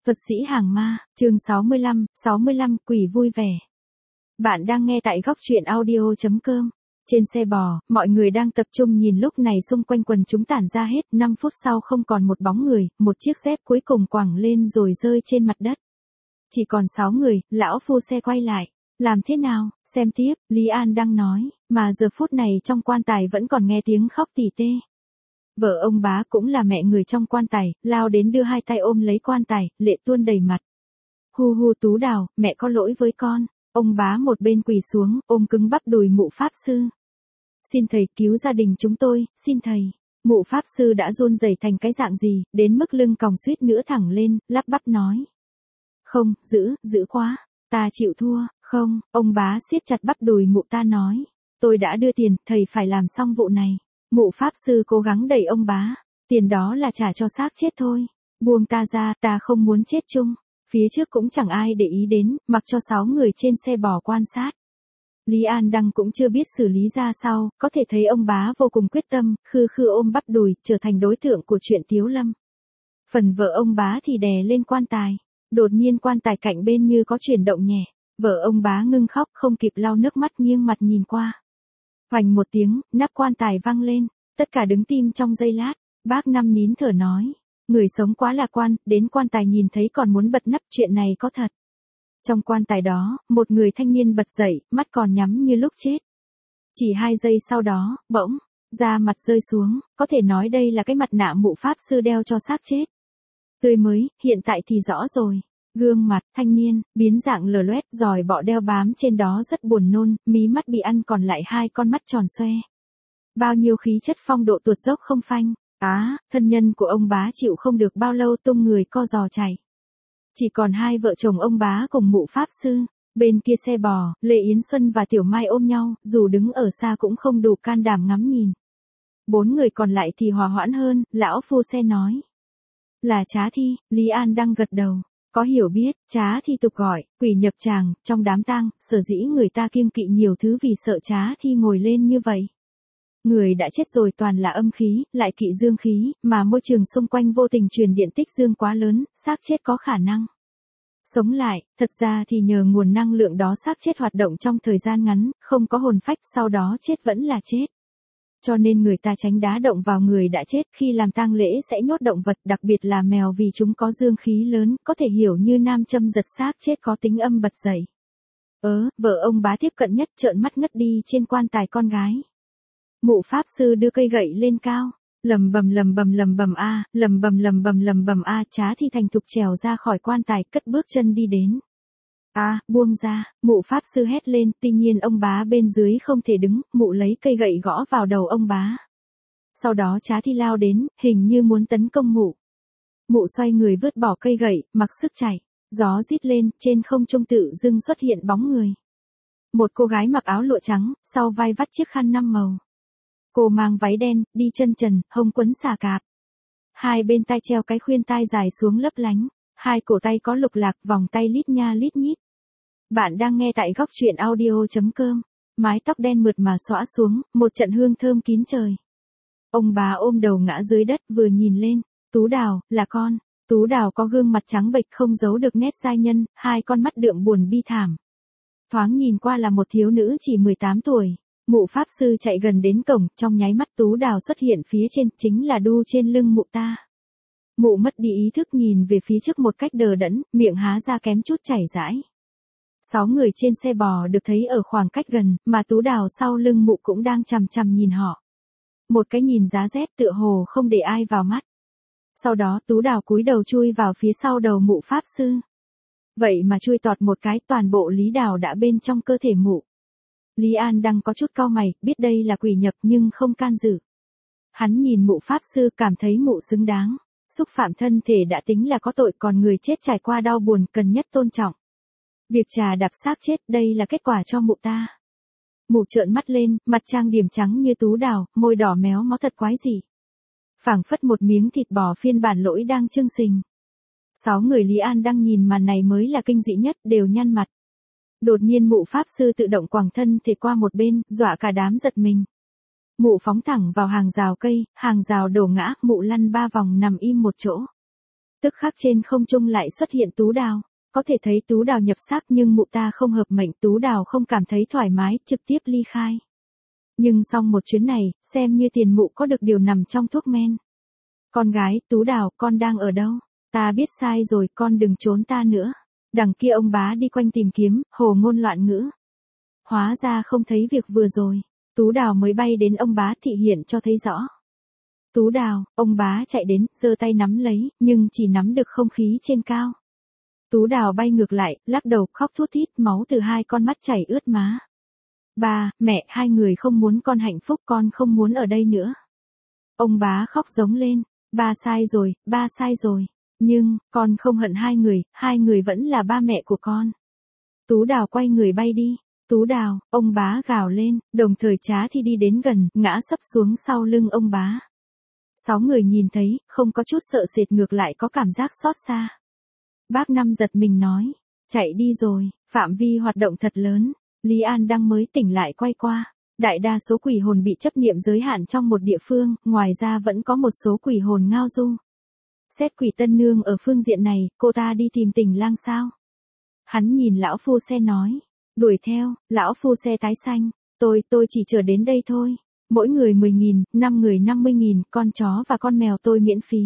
Thuật sĩ hàng ma, chương 65, quỷ vui vẻ. Bạn đang nghe tại góc truyện audio.com. Trên xe bò, mọi người đang tập trung nhìn lúc này xung quanh quần chúng tản ra hết, 5 phút sau không còn một bóng người, một chiếc dép cuối cùng quẳng lên rồi rơi trên mặt đất. Chỉ còn 6 người, lão phu xe quay lại. Làm thế nào, xem tiếp, Lý An đang nói, mà giờ phút này trong quan tài vẫn còn nghe tiếng khóc tỉ tê. Vợ ông bá cũng là mẹ người trong quan tài, lao đến đưa hai tay ôm lấy quan tài, lệ tuôn đầy mặt. Hu hu Tú Đào, mẹ có lỗi với con. Ông bá một bên quỳ xuống, ôm cứng bắp đùi mụ pháp sư. Xin thầy cứu gia đình chúng tôi, xin thầy. Mụ pháp sư đã run rẩy thành cái dạng gì, đến mức lưng còng suýt nữa thẳng lên, lắp bắp nói. Không, giữ quá, ta chịu thua, không, ông bá siết chặt bắp đùi mụ ta nói. Tôi đã đưa tiền, thầy phải làm xong vụ này. Mụ pháp sư cố gắng đẩy ông bá. Tiền đó là trả cho xác chết thôi. Buông ta ra, ta không muốn chết chung. Phía trước cũng chẳng ai để ý đến, mặc cho 6 người trên xe bò quan sát. Lý An Đăng cũng chưa biết xử lý ra sao, có thể thấy ông bá vô cùng quyết tâm, khư khư ôm bắp đùi, trở thành đối tượng của chuyện Tiếu Lâm. Phần vợ ông bá thì đè lên quan tài. Đột nhiên quan tài cạnh bên như có chuyển động nhẹ. Vợ ông bá ngưng khóc không kịp lau nước mắt nghiêng mặt nhìn qua. Hoành một tiếng, nắp quan tài vang lên, tất cả đứng tim trong giây lát, bác Năm nín thở nói, người sống quá lạc quan, đến quan tài nhìn thấy còn muốn bật nắp, chuyện này có thật. Trong quan tài đó, một người thanh niên bật dậy, mắt còn nhắm như lúc chết. Chỉ 2 giây sau đó, bỗng, da mặt rơi xuống, có thể nói đây là cái mặt nạ mụ pháp sư đeo cho xác chết. Tươi mới, hiện tại thì rõ rồi. Gương mặt, thanh niên, biến dạng lờ loét, giòi bọ đeo bám trên đó rất buồn nôn, mí mắt bị ăn còn lại 2 con mắt tròn xoe. Bao nhiêu khí chất phong độ tuột dốc không phanh. Thân nhân của ông bá chịu không được bao lâu tung người co giò chạy. Chỉ còn 2 vợ chồng ông bá cùng mụ pháp sư. Bên kia xe bò, Lê Yến Xuân và Tiểu Mai ôm nhau, dù đứng ở xa cũng không đủ can đảm ngắm nhìn. 4 người còn lại thì hòa hoãn hơn, lão phu xe nói. Là Trá Thi, Lý An đang gật đầu. Có hiểu biết, Trá Thi tục gọi, quỷ nhập tràng, trong đám tang, sở dĩ người ta kiêng kỵ nhiều thứ vì sợ Trá Thi ngồi lên như vậy. Người đã chết rồi toàn là âm khí, lại kỵ dương khí, mà môi trường xung quanh vô tình truyền điện tích dương quá lớn, xác chết có khả năng sống lại, thật ra thì nhờ nguồn năng lượng đó xác chết hoạt động trong thời gian ngắn, không có hồn phách, sau đó chết vẫn là chết. Cho nên người ta tránh đá động vào người đã chết, khi làm tang lễ sẽ nhốt động vật, đặc biệt là mèo vì chúng có dương khí lớn, có thể hiểu như nam châm giật xác chết có tính âm bật dậy. Vợ ông bá tiếp cận nhất trợn mắt ngất đi trên quan tài con gái. Mụ pháp sư đưa cây gậy lên cao, lầm bầm a, Trá Thi thành thục trèo ra khỏi quan tài, cất bước chân đi đến. Buông ra, mụ pháp sư hét lên, tuy nhiên ông bá bên dưới không thể đứng, mụ lấy cây gậy gõ vào đầu ông bá. Sau đó Trá Thi lao đến, hình như muốn tấn công mụ. Mụ xoay người vứt bỏ cây gậy, mặc sức chạy, gió rít lên, trên không trung tự dưng xuất hiện bóng người. Một cô gái mặc áo lụa trắng, sau vai vắt chiếc khăn 5 màu. Cô mang váy đen, đi chân trần, hông quấn xà cạp. 2 bên tai treo cái khuyên tai dài xuống lấp lánh, 2 cổ tay có lục lạc, vòng tay lít nha lít nhít. Bạn đang nghe tại góc truyện audio.com. Mái tóc đen mượt mà xõa xuống, một trận hương thơm kín trời. Ông bà ôm đầu ngã dưới đất vừa nhìn lên, Tú Đào, là con. Tú Đào có gương mặt trắng bệch không giấu được nét giai nhân, 2 con mắt đượm buồn bi thảm. Thoáng nhìn qua là một thiếu nữ chỉ 18 tuổi. Mụ pháp sư chạy gần đến cổng, trong nháy mắt Tú Đào xuất hiện phía trên, chính là đu trên lưng mụ ta. Mụ mất đi ý thức nhìn về phía trước một cách đờ đẫn, miệng há ra kém chút chảy rãi. 6 người trên xe bò được thấy ở khoảng cách gần, mà Tú Đào sau lưng mụ cũng đang chằm chằm nhìn họ. Một cái nhìn giá rét tựa hồ không để ai vào mắt. Sau đó Tú Đào cúi đầu chui vào phía sau đầu mụ pháp sư. Vậy mà chui tọt một cái, toàn bộ Lý Đào đã bên trong cơ thể mụ. Lý An đang có chút cau mày, biết đây là quỷ nhập nhưng không can dự. Hắn nhìn mụ pháp sư cảm thấy mụ xứng đáng. Xúc phạm thân thể đã tính là có tội, còn người chết trải qua đau buồn cần nhất tôn trọng. Việc trà đạp xác chết, đây là kết quả cho mụ ta. Mụ trợn mắt lên, mặt trang điểm trắng như Tú Đào, môi đỏ méo mó thật quái dị. Phảng phất một miếng thịt bò phiên bản lỗi đang chưng sình. 6 người Lý An đang nhìn màn này mới là kinh dị nhất, đều nhăn mặt. Đột nhiên mụ pháp sư tự động quàng thân thể qua một bên, dọa cả đám giật mình. Mụ phóng thẳng vào hàng rào cây, hàng rào đổ ngã, mụ lăn 3 vòng nằm im một chỗ. Tức khắc trên không trung lại xuất hiện Tú Đào. Có thể thấy Tú Đào nhập xác nhưng mụ ta không hợp mệnh, Tú Đào không cảm thấy thoải mái, trực tiếp ly khai. Nhưng xong một chuyến này, xem như tiền mụ có được điều nằm trong thuốc men. Con gái, Tú Đào, con đang ở đâu? Ta biết sai rồi, con đừng trốn ta nữa. Đằng kia ông bá đi quanh tìm kiếm, hồ ngôn loạn ngữ. Hóa ra không thấy việc vừa rồi. Tú Đào mới bay đến ông bá thị hiện cho thấy rõ. Tú Đào, ông bá chạy đến, giơ tay nắm lấy, nhưng chỉ nắm được không khí trên cao. Tú Đào bay ngược lại, lắc đầu khóc thút thít, máu từ hai con mắt chảy ướt má. Ba, mẹ, hai người không muốn con hạnh phúc, con không muốn ở đây nữa. Ông bá khóc giống lên, ba sai rồi, ba sai rồi. Nhưng, con không hận hai người vẫn là ba mẹ của con. Tú Đào quay người bay đi. Tú Đào, ông bá gào lên, đồng thời Trá Thi đi đến gần, ngã sấp xuống sau lưng ông bá. 6 người nhìn thấy, không có chút sợ sệt, ngược lại có cảm giác xót xa. Bác Năm giật mình nói, chạy đi rồi, phạm vi hoạt động thật lớn. Lý An đang mới tỉnh lại quay qua. Đại đa số quỷ hồn bị chấp niệm giới hạn trong một địa phương, ngoài ra vẫn có một số quỷ hồn ngao du. Xét quỷ tân nương ở phương diện này, cô ta đi tìm Tình Lang sao? Hắn nhìn lão phu xe nói, đuổi theo, lão phu xe tái xanh, tôi chỉ chờ đến đây thôi. Mỗi người 10.000, 5 người 50.000, con chó và con mèo tôi miễn phí.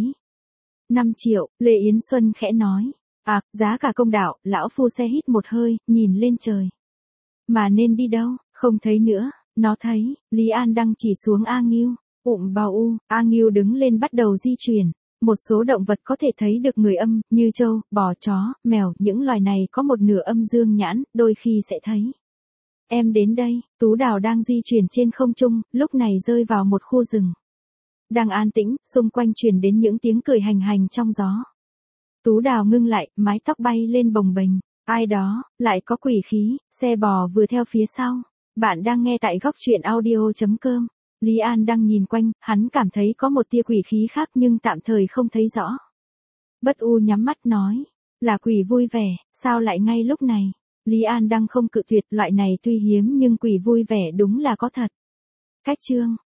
5 triệu, Lê Yến Xuân khẽ nói. À, giá cả công đạo, lão phu xe hít một hơi, nhìn lên trời. Mà nên đi đâu, không thấy nữa, nó thấy, Lý An đang chỉ xuống A Ngưu, bào u, A Ngưu đứng lên bắt đầu di chuyển. Một số động vật có thể thấy được người âm, như trâu, bò, chó, mèo, những loài này có một nửa âm dương nhãn, đôi khi sẽ thấy. Em đến đây, Tú Đào đang di chuyển trên không trung, lúc này rơi vào một khu rừng. Đang an tĩnh, xung quanh truyền đến những tiếng cười hành hành trong gió. Tú Đào ngưng lại, mái tóc bay lên bồng bềnh. Ai đó, lại có quỷ khí, xe bò vừa theo phía sau. Bạn đang nghe tại góc truyện audio.com. Lý An đang nhìn quanh, hắn cảm thấy có một tia quỷ khí khác nhưng tạm thời không thấy rõ. Bất U nhắm mắt nói, là quỷ vui vẻ, sao lại ngay lúc này? Lý An đang không cự tuyệt, loại này tuy hiếm nhưng quỷ vui vẻ đúng là có thật. Cách chương